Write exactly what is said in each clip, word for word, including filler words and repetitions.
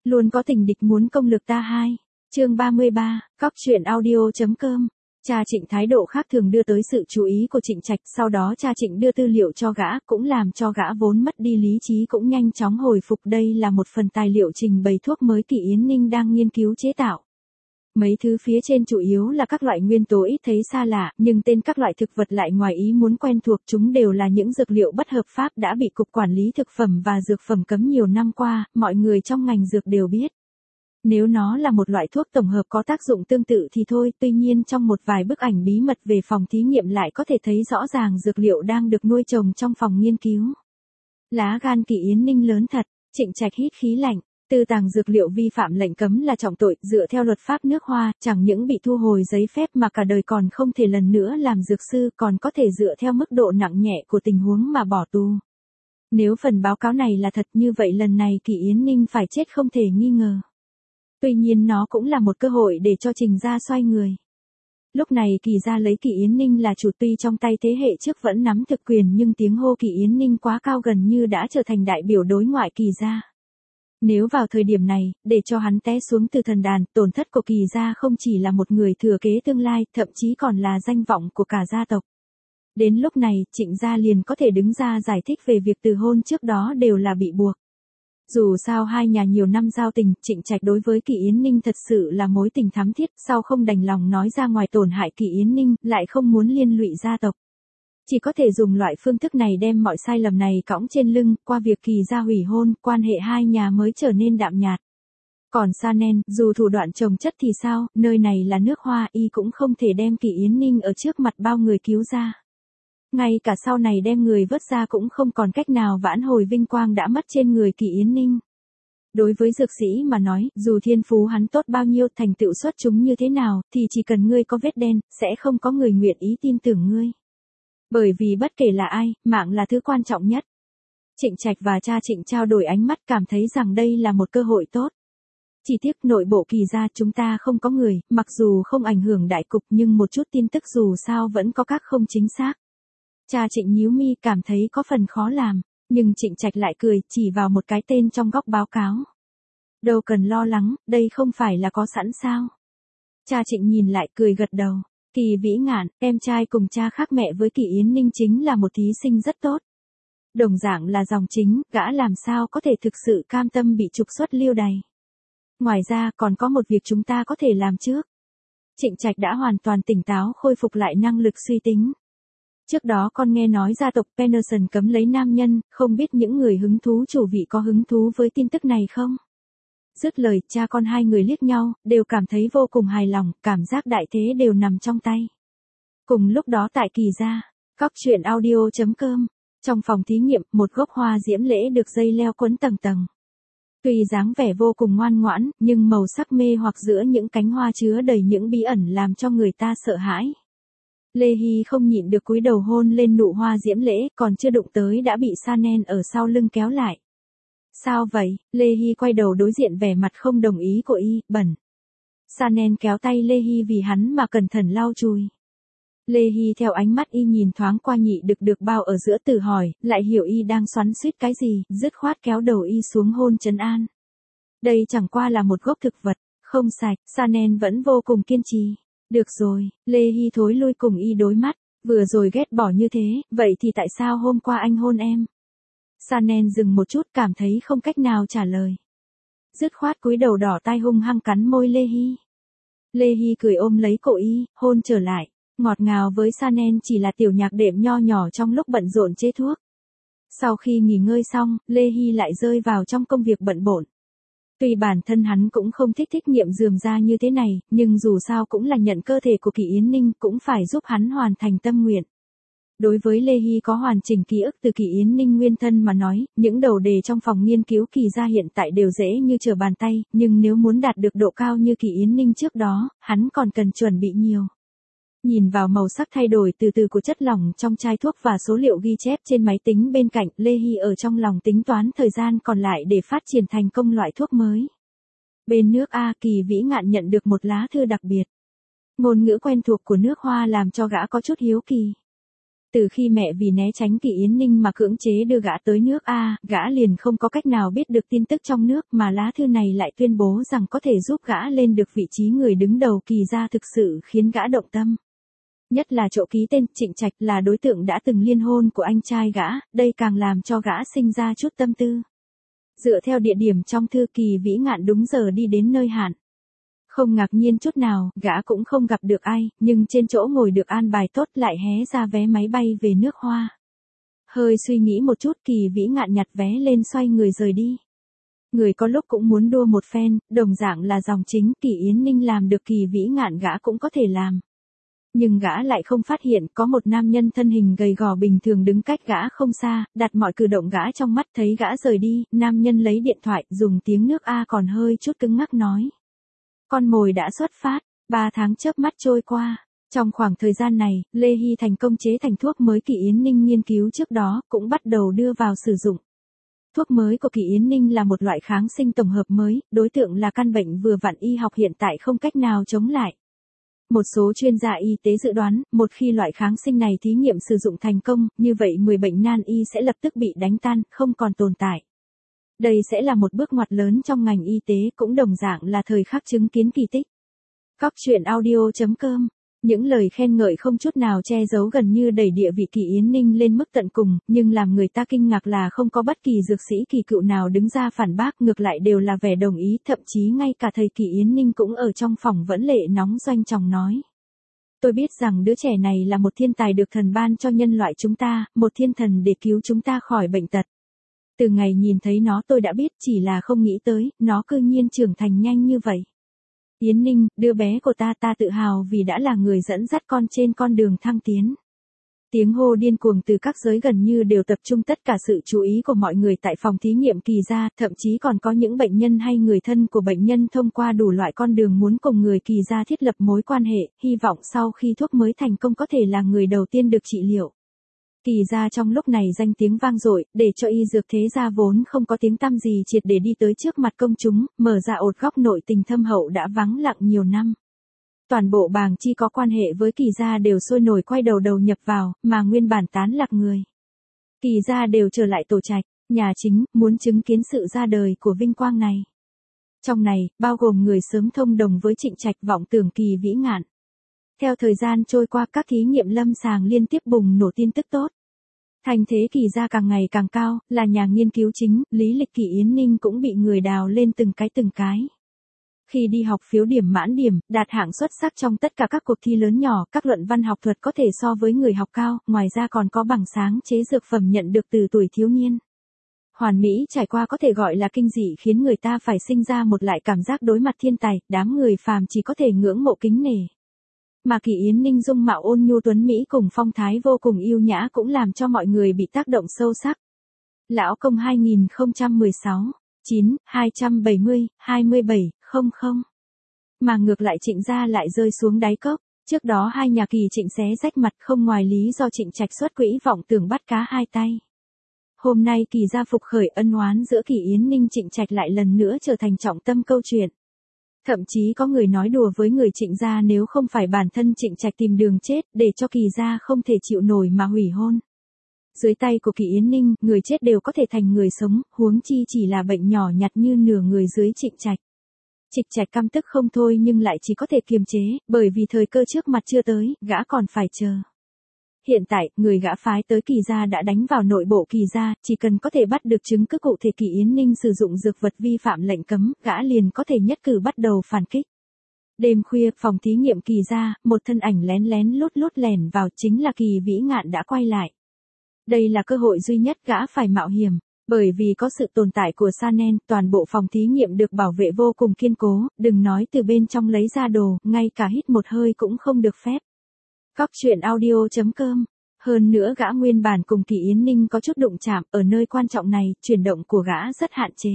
Luôn có tình địch muốn công lược ta hai. Chương ba mươi ba, cóc truyện audio.com. Cha Trịnh thái độ khác thường đưa tới sự chú ý của Trịnh Trạch, sau đó cha Trịnh đưa tư liệu cho gã, cũng làm cho gã vốn mất đi lý trí cũng nhanh chóng hồi phục. Đây là một phần tài liệu trình bày thuốc mới Kỳ Yến Ninh đang nghiên cứu chế tạo. Mấy thứ phía trên chủ yếu là các loại nguyên tố ít thấy xa lạ, nhưng tên các loại thực vật lại ngoài ý muốn quen thuộc. Chúng đều là những dược liệu bất hợp pháp đã bị Cục Quản lý Thực phẩm và Dược phẩm cấm nhiều năm qua, mọi người trong ngành dược đều biết. Nếu nó là một loại thuốc tổng hợp có tác dụng tương tự thì thôi, tuy nhiên trong một vài bức ảnh bí mật về phòng thí nghiệm lại có thể thấy rõ ràng dược liệu đang được nuôi trồng trong phòng nghiên cứu. Lá gan Kỳ Yến Ninh lớn thật, Trịnh Trạch hít khí lạnh. Tư tàng dược liệu vi phạm lệnh cấm là trọng tội, dựa theo luật pháp nước Hoa, chẳng những bị thu hồi giấy phép mà cả đời còn không thể lần nữa làm dược sư, còn có thể dựa theo mức độ nặng nhẹ của tình huống mà bỏ tù. Nếu phần báo cáo này là thật như vậy lần này Kỳ Yến Ninh phải chết không thể nghi ngờ. Tuy nhiên nó cũng là một cơ hội để cho Trình gia xoay người. Lúc này Kỳ gia lấy Kỳ Yến Ninh là chủ, tuy trong tay thế hệ trước vẫn nắm thực quyền nhưng tiếng hô Kỳ Yến Ninh quá cao gần như đã trở thành đại biểu đối ngoại Kỳ gia. Nếu vào thời điểm này, để cho hắn té xuống từ thần đàn, tổn thất của Kỳ gia không chỉ là một người thừa kế tương lai, thậm chí còn là danh vọng của cả gia tộc. Đến lúc này, Trịnh gia liền có thể đứng ra giải thích về việc từ hôn trước đó đều là bị buộc. Dù sao hai nhà nhiều năm giao tình, Trịnh Trạch đối với Kỳ Yến Ninh thật sự là mối tình thắm thiết, sao không đành lòng nói ra ngoài tổn hại Kỳ Yến Ninh, lại không muốn liên lụy gia tộc. Chỉ có thể dùng loại phương thức này đem mọi sai lầm này cõng trên lưng, qua việc Kỳ gia hủy hôn, quan hệ hai nhà mới trở nên đạm nhạt. Còn Sanen, dù thủ đoạn chồng chất thì sao, nơi này là nước Hoa, y cũng không thể đem Kỳ Yến Ninh ở trước mặt bao người cứu ra. Ngay cả sau này đem người vớt ra cũng không còn cách nào vãn hồi vinh quang đã mất trên người Kỳ Yến Ninh. Đối với dược sĩ mà nói, dù thiên phú hắn tốt bao nhiêu, thành tựu xuất chúng như thế nào, thì chỉ cần ngươi có vết đen, sẽ không có người nguyện ý tin tưởng ngươi. Bởi vì bất kể là ai, mạng là thứ quan trọng nhất. Trịnh Trạch và cha Trịnh trao đổi ánh mắt, cảm thấy rằng đây là một cơ hội tốt. Chỉ tiếc nội bộ Kỳ gia chúng ta không có người, mặc dù không ảnh hưởng đại cục nhưng một chút tin tức dù sao vẫn có các không chính xác. Cha Trịnh nhíu mi, cảm thấy có phần khó làm, nhưng Trịnh Trạch lại cười, chỉ vào một cái tên trong góc báo cáo. Đâu cần lo lắng, đây không phải là có sẵn sao. Cha Trịnh nhìn lại cười gật đầu. Kỳ Vĩ Ngạn, em trai cùng cha khác mẹ với Kỳ Yến Ninh chính là một thí sinh rất tốt. Đồng dạng là dòng chính, gã làm sao có thể thực sự cam tâm bị trục xuất liêu đày. Ngoài ra còn có một việc chúng ta có thể làm trước. Trịnh Trạch đã hoàn toàn tỉnh táo, khôi phục lại năng lực suy tính. Trước đó con nghe nói gia tộc Penerson cấm lấy nam nhân, không biết những người hứng thú chủ vị có hứng thú với tin tức này không? Dứt lời, cha con hai người liếc nhau, đều cảm thấy vô cùng hài lòng, cảm giác đại thế đều nằm trong tay. Cùng lúc đó tại Kỳ gia, cóc truyện audio.com, trong phòng thí nghiệm, một gốc hoa diễm lễ được dây leo quấn tầng tầng. Tuy dáng vẻ vô cùng ngoan ngoãn, nhưng màu sắc mê hoặc giữa những cánh hoa chứa đầy những bí ẩn làm cho người ta sợ hãi. Lê Hy không nhịn được cúi đầu hôn lên nụ hoa diễm lễ, còn chưa đụng tới đã bị Sanen ở sau lưng kéo lại. Sao vậy? Lê Hy quay đầu đối diện vẻ mặt không đồng ý của y, bẩn. Sanen kéo tay Lê Hy vì hắn mà cẩn thận lau chùi. Lê Hy theo ánh mắt y nhìn thoáng qua nhị đực được bao ở giữa tự hỏi, lại hiểu y đang xoắn xuýt cái gì, dứt khoát kéo đầu y xuống hôn trấn an. Đây chẳng qua là một gốc thực vật, không sạch, Sanen vẫn vô cùng kiên trì. Được rồi, Lê Hy thối lui cùng y đối mắt, vừa rồi ghét bỏ như thế, vậy thì tại sao hôm qua anh hôn em? Sanen dừng một chút, cảm thấy không cách nào trả lời. Dứt khoát cúi đầu đỏ tai hung hăng cắn môi Lê Hy. Lê Hy cười ôm lấy cổ y, hôn trở lại, ngọt ngào với Sanen chỉ là tiểu nhạc đệm nho nhỏ trong lúc bận rộn chế thuốc. Sau khi nghỉ ngơi xong, Lê Hy lại rơi vào trong công việc bận bộn. Tuy bản thân hắn cũng không thích thích nghiệm rườm ra như thế này, nhưng dù sao cũng là nhận cơ thể của Kỳ Yến Ninh, cũng phải giúp hắn hoàn thành tâm nguyện. Đối với Lê Hy có hoàn chỉnh ký ức từ Kỳ Yến Ninh nguyên thân mà nói, những đầu đề trong phòng nghiên cứu Kỳ gia hiện tại đều dễ như trở bàn tay, nhưng nếu muốn đạt được độ cao như Kỳ Yến Ninh trước đó, hắn còn cần chuẩn bị nhiều. Nhìn vào màu sắc thay đổi từ từ của chất lỏng trong chai thuốc và số liệu ghi chép trên máy tính bên cạnh, Lê Hy ở trong lòng tính toán thời gian còn lại để phát triển thành công loại thuốc mới. Bên nước A, Kỳ Vĩ Ngạn nhận được một lá thư đặc biệt. Ngôn ngữ quen thuộc của nước Hoa làm cho gã có chút hiếu kỳ. Từ khi mẹ vì né tránh Kỳ Yến Ninh mà cưỡng chế đưa gã tới nước A, gã liền không có cách nào biết được tin tức trong nước mà lá thư này lại tuyên bố rằng có thể giúp gã lên được vị trí người đứng đầu Kỳ gia thực sự khiến gã động tâm. Nhất là chỗ ký tên Trịnh Trạch là đối tượng đã từng liên hôn của anh trai gã, đây càng làm cho gã sinh ra chút tâm tư. Dựa theo địa điểm trong thư Kỳ Vĩ Ngạn đúng giờ đi đến nơi hạn. Không ngạc nhiên chút nào, gã cũng không gặp được ai, nhưng trên chỗ ngồi được an bài tốt lại hé ra vé máy bay về nước Hoa. Hơi suy nghĩ một chút Kỳ Vĩ Ngạn nhặt vé lên xoay người rời đi. Người có lúc cũng muốn đua một phen, đồng dạng là dòng chính Kỳ Yến Ninh làm được Kỳ Vĩ Ngạn gã cũng có thể làm. Nhưng gã lại không phát hiện có một nam nhân thân hình gầy gò bình thường đứng cách gã không xa, đặt mọi cử động gã trong mắt thấy gã rời đi, nam nhân lấy điện thoại dùng tiếng nước A còn hơi chút cứng ngắc nói. Con mồi đã xuất phát, ba tháng chớp mắt trôi qua. Trong khoảng thời gian này, Lê Hy thành công chế thành thuốc mới Kỳ Yến Ninh nghiên cứu trước đó, cũng bắt đầu đưa vào sử dụng. Thuốc mới của Kỳ Yến Ninh là một loại kháng sinh tổng hợp mới, đối tượng là căn bệnh vừa vặn y học hiện tại không cách nào chống lại. Một số chuyên gia y tế dự đoán, một khi loại kháng sinh này thí nghiệm sử dụng thành công, như vậy mười bệnh nan y sẽ lập tức bị đánh tan, không còn tồn tại. Đây sẽ là một bước ngoặt lớn trong ngành y tế, cũng đồng dạng là thời khắc chứng kiến kỳ tích. Cóc truyện audio chấm com. Những lời khen ngợi không chút nào che giấu gần như đẩy địa vị Kỳ Yến Ninh lên mức tận cùng, nhưng làm người ta kinh ngạc là không có bất kỳ dược sĩ kỳ cựu nào đứng ra phản bác, ngược lại đều là vẻ đồng ý, thậm chí ngay cả thầy Kỳ Yến Ninh cũng ở trong phòng vẫn lệ nóng doanh trọng nói. Tôi biết rằng đứa trẻ này là một thiên tài được thần ban cho nhân loại chúng ta, một thiên thần để cứu chúng ta khỏi bệnh tật. Từ ngày nhìn thấy nó tôi đã biết, chỉ là không nghĩ tới, nó cư nhiên trưởng thành nhanh như vậy. Yến Ninh, đứa bé của ta ta tự hào vì đã là người dẫn dắt con trên con đường thăng tiến. Tiếng hô điên cuồng từ các giới gần như đều tập trung tất cả sự chú ý của mọi người tại phòng thí nghiệm Kỳ gia, thậm chí còn có những bệnh nhân hay người thân của bệnh nhân thông qua đủ loại con đường muốn cùng người Kỳ gia thiết lập mối quan hệ, hy vọng sau khi thuốc mới thành công có thể là người đầu tiên được trị liệu. Kỳ gia trong lúc này danh tiếng vang dội, để cho y dược thế gia vốn không có tiếng tăm gì triệt để đi tới trước mặt công chúng, mở ra ột góc nội tình thâm hậu đã vắng lặng nhiều năm. Toàn bộ bàng chi có quan hệ với Kỳ gia đều sôi nổi quay đầu đầu nhập vào, mà nguyên bản tán lạc người. Kỳ gia đều trở lại tổ trạch, nhà chính, muốn chứng kiến sự ra đời của vinh quang này. Trong này, bao gồm người sớm thông đồng với Trịnh Trạch vọng tưởng Kỳ Vĩ Ngạn. Theo thời gian trôi qua các thí nghiệm lâm sàng liên tiếp bùng nổ tin tức tốt. Thành thế Kỳ gia càng ngày càng cao, là nhà nghiên cứu chính, lý lịch Kỳ Yến Ninh cũng bị người đào lên từng cái từng cái. Khi đi học phiếu điểm mãn điểm, đạt hạng xuất sắc trong tất cả các cuộc thi lớn nhỏ, các luận văn học thuật có thể so với người học cao, ngoài ra còn có bằng sáng chế dược phẩm nhận được từ tuổi thiếu niên. Hoàn mỹ trải qua có thể gọi là kinh dị khiến người ta phải sinh ra một lại cảm giác đối mặt thiên tài, đám người phàm chỉ có thể ngưỡng mộ kính nể. Mà Kỳ Yến Ninh dung mạo ôn nhu tuấn Mỹ cùng phong thái vô cùng yêu nhã cũng làm cho mọi người bị tác động sâu sắc. Lão công hai không một sáu, chín, hai bảy không, hai bảy, không không. Mà ngược lại Trịnh gia lại rơi xuống đáy cốc. Trước đó hai nhà Kỳ Trịnh xé rách mặt không ngoài lý do Trịnh Trạch xuất quỹ vọng tưởng bắt cá hai tay. Hôm nay Kỳ gia phục khởi, ân oán giữa Kỳ Yến Ninh Trịnh Trạch lại lần nữa trở thành trọng tâm câu chuyện. Thậm chí có người nói đùa với người Trịnh gia nếu không phải bản thân Trịnh Trạch tìm đường chết để cho Kỳ gia không thể chịu nổi mà hủy hôn. Dưới tay của Kỳ Yến Ninh, người chết đều có thể thành người sống, huống chi chỉ là bệnh nhỏ nhặt như nửa người dưới Trịnh Trạch. Trịnh Trạch căm tức không thôi nhưng lại chỉ có thể kiềm chế, bởi vì thời cơ trước mặt chưa tới, gã còn phải chờ. Hiện tại, người gã phái tới Kỳ gia đã đánh vào nội bộ Kỳ gia, chỉ cần có thể bắt được chứng cứ cụ thể Kỳ Yến Ninh sử dụng dược vật vi phạm lệnh cấm, gã liền có thể nhất cử bắt đầu phản kích. Đêm khuya, phòng thí nghiệm Kỳ gia, một thân ảnh lén lén lút lút lẻn vào, chính là Kỳ Vĩ Ngạn đã quay lại. Đây là cơ hội duy nhất gã phải mạo hiểm, bởi vì có sự tồn tại của Sanen, toàn bộ phòng thí nghiệm được bảo vệ vô cùng kiên cố, đừng nói từ bên trong lấy ra đồ, ngay cả hít một hơi cũng không được phép. Cóc truyện audio chấm com. Hơn nữa gã nguyên bản cùng Kỳ Yến Ninh có chút đụng chạm, ở nơi quan trọng này, chuyển động của gã rất hạn chế.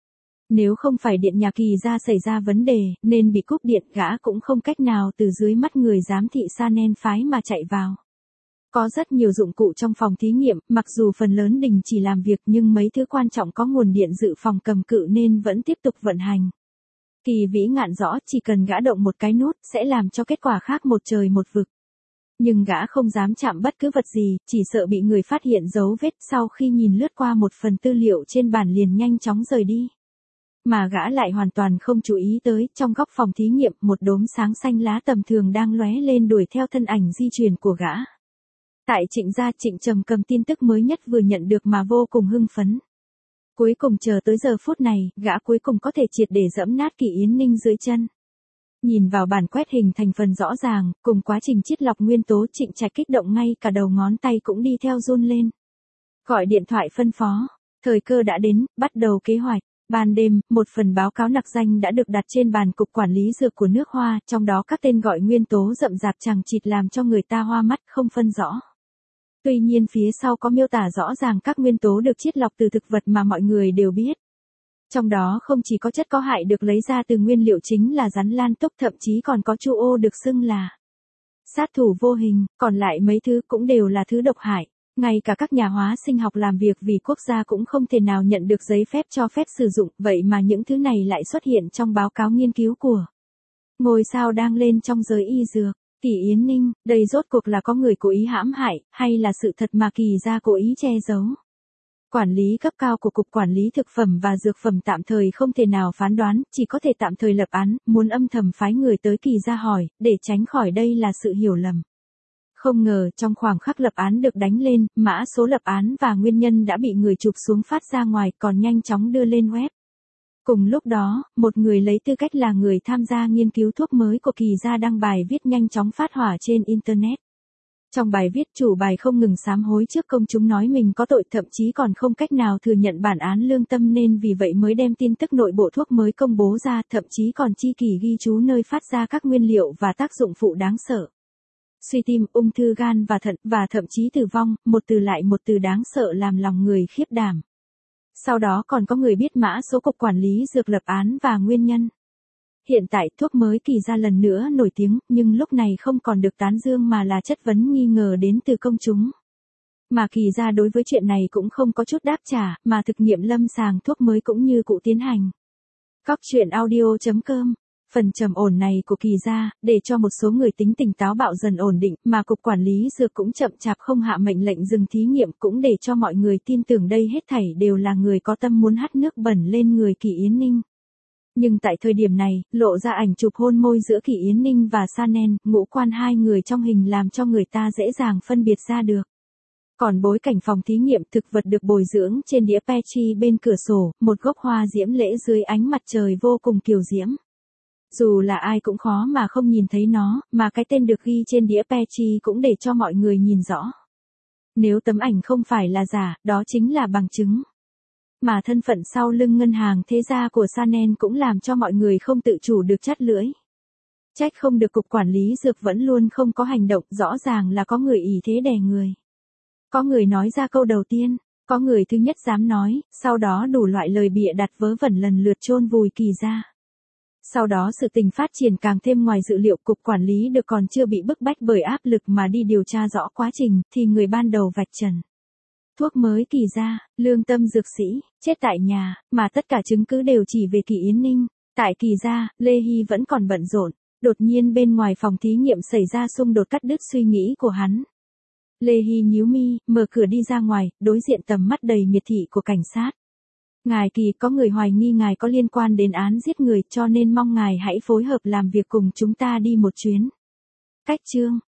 Nếu không phải điện nhà Kỳ gia xảy ra vấn đề, nên bị cúp điện, gã cũng không cách nào từ dưới mắt người giám thị Sanen phái mà chạy vào. Có rất nhiều dụng cụ trong phòng thí nghiệm, mặc dù phần lớn đình chỉ làm việc nhưng mấy thứ quan trọng có nguồn điện dự phòng cầm cự nên vẫn tiếp tục vận hành. Kỳ Vĩ Ngạn rõ chỉ cần gã động một cái nút sẽ làm cho kết quả khác một trời một vực. Nhưng gã không dám chạm bất cứ vật gì, chỉ sợ bị người phát hiện dấu vết. Sau khi nhìn lướt qua một phần tư liệu trên bàn liền nhanh chóng rời đi. Mà gã lại hoàn toàn không chú ý tới, trong góc phòng thí nghiệm, một đốm sáng xanh lá tầm thường đang lóe lên đuổi theo thân ảnh di chuyển của gã. Tại Trịnh gia, Trịnh Trầm cầm tin tức mới nhất vừa nhận được mà vô cùng hưng phấn. Cuối cùng chờ tới giờ phút này, gã cuối cùng có thể triệt để dẫm nát Kỳ Yến Ninh dưới chân. Nhìn vào bản quét hình thành phần rõ ràng, cùng quá trình chiết lọc nguyên tố, Trịnh Trạch kích động ngay cả đầu ngón tay cũng đi theo run lên. Gọi điện thoại phân phó, thời cơ đã đến, bắt đầu kế hoạch. Ban đêm, một phần báo cáo nặc danh đã được đặt trên bàn Cục Quản lý Dược của nước Hoa, trong đó các tên gọi nguyên tố rậm rạp chằng chịt làm cho người ta hoa mắt không phân rõ. Tuy nhiên phía sau có miêu tả rõ ràng các nguyên tố được chiết lọc từ thực vật mà mọi người đều biết. Trong đó không chỉ có chất có hại được lấy ra từ nguyên liệu chính là rắn lan túc, thậm chí còn có chu ô được xưng là sát thủ vô hình, còn lại mấy thứ cũng đều là thứ độc hại. Ngay cả các nhà hóa sinh học làm việc vì quốc gia cũng không thể nào nhận được giấy phép cho phép sử dụng, vậy mà những thứ này lại xuất hiện trong báo cáo nghiên cứu của ngôi sao đang lên trong giới y dược. Kỳ Yến Ninh, đây rốt cuộc là có người cố ý hãm hại, hay là sự thật mà Kỳ gia cố ý che giấu? Quản lý cấp cao của Cục Quản lý Thực phẩm và Dược phẩm tạm thời không thể nào phán đoán, chỉ có thể tạm thời lập án, muốn âm thầm phái người tới Kỳ gia hỏi, để tránh khỏi đây là sự hiểu lầm. Không ngờ, trong khoảng khắc lập án được đánh lên, mã số lập án và nguyên nhân đã bị người chụp xuống phát ra ngoài, còn nhanh chóng đưa lên web. Cùng lúc đó, một người lấy tư cách là người tham gia nghiên cứu thuốc mới của Kỳ gia đăng bài viết nhanh chóng phát hỏa trên Internet. Trong bài viết, chủ bài không ngừng sám hối trước công chúng nói mình có tội, thậm chí còn không cách nào thừa nhận bản án lương tâm nên vì vậy mới đem tin tức nội bộ thuốc mới công bố ra, thậm chí còn chi kỷ ghi chú nơi phát ra các nguyên liệu và tác dụng phụ đáng sợ. Suy tim, ung thư gan và thận, và thậm chí tử vong, một từ lại một từ đáng sợ làm lòng người khiếp đảm. Sau đó còn có người biết mã số Cục Quản lý Dược lập án và nguyên nhân. Hiện tại thuốc mới Kỳ gia lần nữa nổi tiếng, nhưng lúc này không còn được tán dương mà là chất vấn nghi ngờ đến từ công chúng. Mà Kỳ gia đối với chuyện này cũng không có chút đáp trả, mà thực nghiệm lâm sàng thuốc mới cũng như cũ tiến hành. Cóc truyện audio chấm com. Phần trầm ổn này của Kỳ gia, để cho một số người tính tình táo bạo dần ổn định, mà Cục Quản lý Dược cũng chậm chạp không hạ mệnh lệnh dừng thí nghiệm, cũng để cho mọi người tin tưởng đây hết thảy đều là người có tâm muốn hắt nước bẩn lên người Kỳ Yến Ninh. Nhưng tại thời điểm này, lộ ra ảnh chụp hôn môi giữa Kỳ Yến Ninh và Sanen, ngũ quan hai người trong hình làm cho người ta dễ dàng phân biệt ra được. Còn bối cảnh phòng thí nghiệm, thực vật được bồi dưỡng trên đĩa Petri bên cửa sổ, một gốc hoa diễm lễ dưới ánh mặt trời vô cùng kiều diễm. Dù là ai cũng khó mà không nhìn thấy nó, mà cái tên được ghi trên đĩa Petri cũng để cho mọi người nhìn rõ. Nếu tấm ảnh không phải là giả, đó chính là bằng chứng. Mà thân phận sau lưng ngân hàng thế gia của Sanen cũng làm cho mọi người không tự chủ được chắt lưỡi. Trách không được Cục Quản lý Dược vẫn luôn không có hành động, rõ ràng là có người ỷ thế đè người. Có người nói ra câu đầu tiên, có người thứ nhất dám nói, sau đó đủ loại lời bịa đặt vớ vẩn lần lượt chôn vùi Kỳ gia. Sau đó sự tình phát triển càng thêm ngoài dự liệu, Cục Quản lý được còn chưa bị bức bách bởi áp lực mà đi điều tra rõ quá trình, thì người ban đầu vạch trần. Thuốc mới Kỳ gia, lương tâm dược sĩ, chết tại nhà, mà tất cả chứng cứ đều chỉ về Kỳ Yến Ninh. Tại Kỳ gia, Lê Hy vẫn còn bận rộn, đột nhiên bên ngoài phòng thí nghiệm xảy ra xung đột cắt đứt suy nghĩ của hắn. Lê Hy nhíu mi, mở cửa đi ra ngoài, đối diện tầm mắt đầy miệt thị của cảnh sát. Ngài Kỳ, có người hoài nghi ngài có liên quan đến án giết người, cho nên mong ngài hãy phối hợp làm việc cùng chúng ta đi một chuyến. Cách chương